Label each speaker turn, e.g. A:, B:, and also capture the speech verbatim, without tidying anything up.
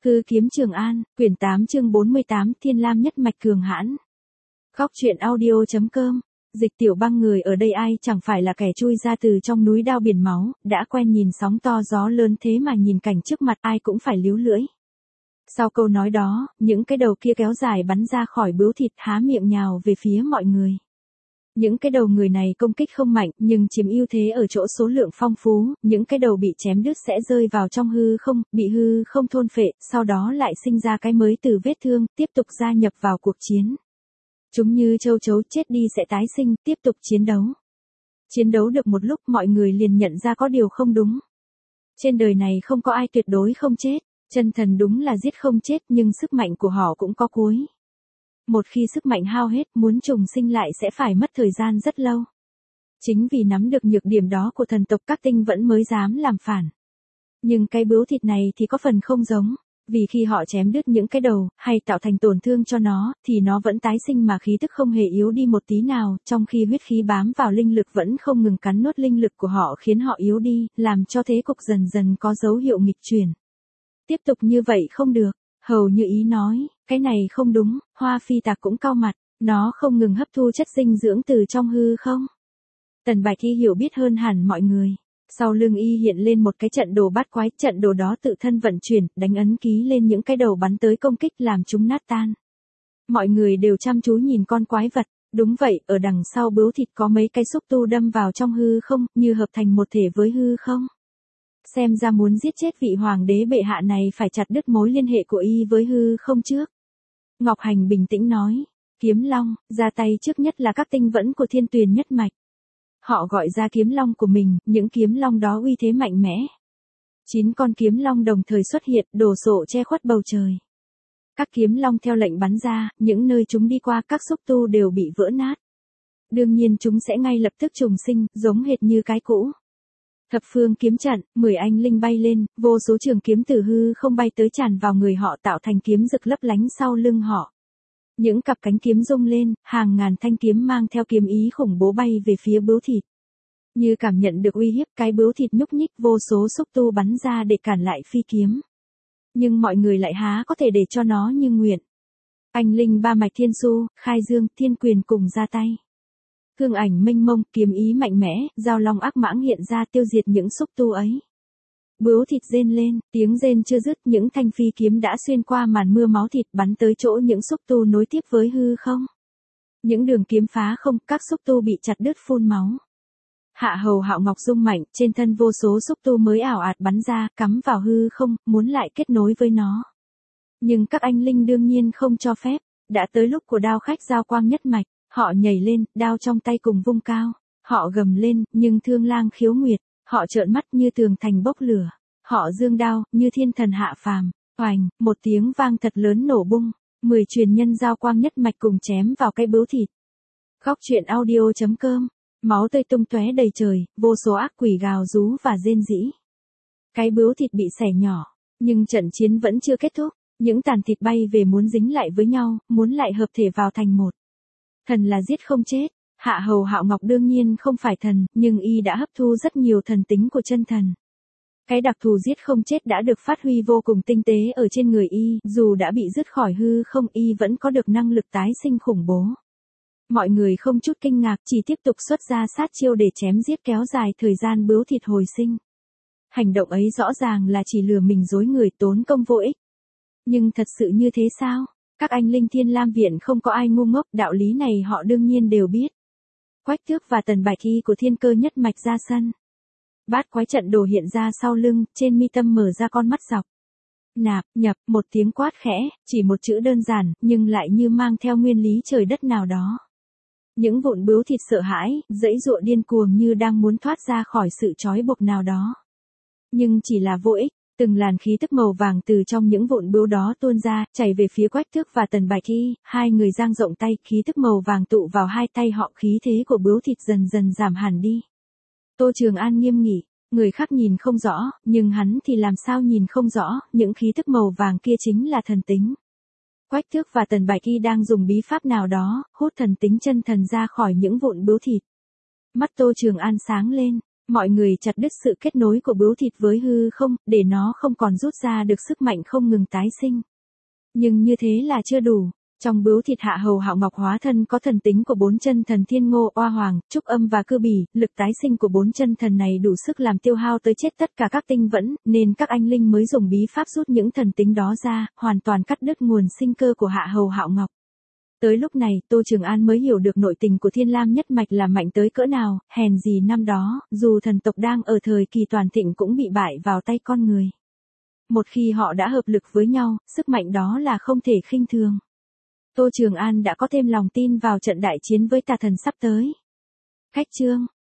A: Hư kiếm Trường An, quyển tám chương bốn mươi tám, Thiên Lam nhất mạch cường hãn. Góc truyện audio chấm com. Dịch Tiểu Băng người ở đây ai chẳng phải là kẻ chui ra từ trong núi đao biển máu, đã quen nhìn sóng to gió lớn thế mà nhìn cảnh trước mặt ai cũng phải líu lưỡi. Sau câu nói đó, những cái đầu kia kéo dài bắn ra khỏi bướu thịt há miệng nhào về phía mọi người. Những cái đầu người này công kích không mạnh nhưng chiếm ưu thế ở chỗ số lượng phong phú, những cái đầu bị chém đứt sẽ rơi vào trong hư không, bị hư không thôn phệ, sau đó lại sinh ra cái mới từ vết thương, tiếp tục gia nhập vào cuộc chiến. Chúng như châu chấu chết đi sẽ tái sinh, tiếp tục chiến đấu. Chiến đấu được một lúc mọi người liền nhận ra có điều không đúng. Trên đời này không có ai tuyệt đối không chết, chân thần đúng là giết không chết nhưng sức mạnh của họ cũng có cuối. Một khi sức mạnh hao hết, muốn trùng sinh lại sẽ phải mất thời gian rất lâu. Chính vì nắm được nhược điểm đó của thần tộc các tinh vẫn mới dám làm phản. Nhưng cái bướu thịt này thì có phần không giống, vì khi họ chém đứt những cái đầu, hay tạo thành tổn thương cho nó, thì nó vẫn tái sinh mà khí tức không hề yếu đi một tí nào, trong khi huyết khí bám vào linh lực vẫn không ngừng cắn nuốt linh lực của họ khiến họ yếu đi, làm cho thế cục dần dần có dấu hiệu nghịch chuyển. Tiếp tục như vậy không được. Hầu Như Ý nói, cái này không đúng, Hoa Phi Tạc cũng cau mặt, nó không ngừng hấp thu chất dinh dưỡng từ trong hư không. Tần Bạch Y hiểu biết hơn hẳn mọi người. Sau lưng y hiện lên một cái trận đồ bát quái, trận đồ đó tự thân vận chuyển, đánh ấn ký lên những cái đầu bắn tới công kích làm chúng nát tan. Mọi người đều chăm chú nhìn con quái vật, đúng vậy, ở đằng sau bướu thịt có mấy cái xúc tu đâm vào trong hư không, như hợp thành một thể với hư không. Xem ra muốn giết chết vị hoàng đế bệ hạ này phải chặt đứt mối liên hệ của y với hư không trước. Ngọc Hành bình tĩnh nói, Kiếm Long, ra tay trước nhất là các tinh vẫn của Thiên Tuyền nhất mạch. Họ gọi ra kiếm long của mình, những kiếm long đó uy thế mạnh mẽ. Chín con kiếm long đồng thời xuất hiện, đổ sộ che khuất bầu trời. Các kiếm long theo lệnh bắn ra, những nơi chúng đi qua các xúc tu đều bị vỡ nát. Đương nhiên chúng sẽ ngay lập tức trùng sinh, giống hệt như cái cũ. Thập phương kiếm trận, mười anh linh bay lên, vô số trường kiếm từ hư không bay tới tràn vào người họ tạo thành kiếm rực lấp lánh sau lưng họ. Những cặp cánh kiếm rung lên, hàng ngàn thanh kiếm mang theo kiếm ý khủng bố bay về phía bướu thịt. Như cảm nhận được uy hiếp, cái bướu thịt nhúc nhích, vô số xúc tu bắn ra để cản lại phi kiếm. Nhưng mọi người lại há có thể để cho nó như nguyện. Anh linh ba mạch Thiên Su, Khai Dương, Thiên Quyền cùng ra tay. Hương ảnh mênh mông, kiếm ý mạnh mẽ, giao long ác mãng hiện ra tiêu diệt những xúc tu ấy. Bướu thịt rên lên, tiếng rên chưa dứt, những thanh phi kiếm đã xuyên qua màn mưa máu thịt bắn tới chỗ những xúc tu nối tiếp với hư không. Những đường kiếm phá không, các xúc tu bị chặt đứt phun máu. Hạ Hầu Hạo Ngọc rung mạnh, trên thân vô số xúc tu mới ảo ạt bắn ra, cắm vào hư không, muốn lại kết nối với nó. Nhưng các anh linh đương nhiên không cho phép, đã tới lúc của đao khách giao quang nhất mạch, họ nhảy lên, đao trong tay cùng vung cao, họ gầm lên, nhưng thương lang khiếu nguyệt. Họ trợn mắt như tường thành bốc lửa, họ giương đao, như thiên thần hạ phàm, oành, một tiếng vang thật lớn nổ bung, mười truyền nhân giao quang nhất mạch cùng chém vào cái bướu thịt. Góc truyện audio chấm com, máu tươi tung tóe đầy trời, vô số ác quỷ gào rú và rên rỉ. Cái bướu thịt bị xẻ nhỏ, nhưng trận chiến vẫn chưa kết thúc, những tàn thịt bay về muốn dính lại với nhau, muốn lại hợp thể vào thành một. Thần là giết không chết. Hạ Hầu Hạo Ngọc đương nhiên không phải thần, nhưng y đã hấp thu rất nhiều thần tính của chân thần. Cái đặc thù giết không chết đã được phát huy vô cùng tinh tế ở trên người y, dù đã bị dứt khỏi hư không y vẫn có được năng lực tái sinh khủng bố. Mọi người không chút kinh ngạc, chỉ tiếp tục xuất ra sát chiêu để chém giết kéo dài thời gian bướu thịt hồi sinh. Hành động ấy rõ ràng là chỉ lừa mình dối người, tốn công vô ích. Nhưng thật sự như thế sao? Các anh linh Thiên Lam viện không có ai ngu ngốc, đạo lý này họ đương nhiên đều biết. Quách Tước và Tần Bạch Y của Thiên Cơ nhất mạch ra sân. Bát quái trận đồ hiện ra sau lưng, trên mi tâm mở ra con mắt dọc. Nạp, nhập, một tiếng quát khẽ, chỉ một chữ đơn giản, nhưng lại như mang theo nguyên lý trời đất nào đó. Những vụn bướu thịt sợ hãi, giãy giụa điên cuồng như đang muốn thoát ra khỏi sự trói buộc nào đó. Nhưng chỉ là vô ích. Từng làn khí tức màu vàng từ trong những vụn bướu đó tuôn ra, chảy về phía Quách Tước và Tần Bạch Y, hai người dang rộng tay, khí tức màu vàng tụ vào hai tay họ, khí thế của bướu thịt dần dần giảm hẳn đi. Tô Trường An nghiêm nghị, người khác nhìn không rõ, nhưng hắn thì làm sao nhìn không rõ, những khí tức màu vàng kia chính là thần tính. Quách Tước và Tần Bạch Y đang dùng bí pháp nào đó, hút thần tính chân thần ra khỏi những vụn bướu thịt. Mắt Tô Trường An sáng lên. Mọi người chặt đứt sự kết nối của bướu thịt với hư không, để nó không còn rút ra được sức mạnh không ngừng tái sinh. Nhưng như thế là chưa đủ. Trong bướu thịt Hạ Hầu Hạo Ngọc hóa thân có thần tính của bốn chân thần Thiên Ngô, Oa Hoàng, Trúc Âm và Cư Bì, lực tái sinh của bốn chân thần này đủ sức làm tiêu hao tới chết tất cả các tinh vẫn, nên các anh linh mới dùng bí pháp rút những thần tính đó ra, hoàn toàn cắt đứt nguồn sinh cơ của Hạ Hầu Hạo Ngọc. Tới lúc này, Tô Trường An mới hiểu được nội tình của Thiên Lam nhất mạch là mạnh tới cỡ nào, hèn gì năm đó, dù thần tộc đang ở thời kỳ toàn thịnh cũng bị bại vào tay con người. Một khi họ đã hợp lực với nhau, sức mạnh đó là không thể khinh thường. Tô Trường An đã có thêm lòng tin vào trận đại chiến với tà thần sắp tới. Khách chương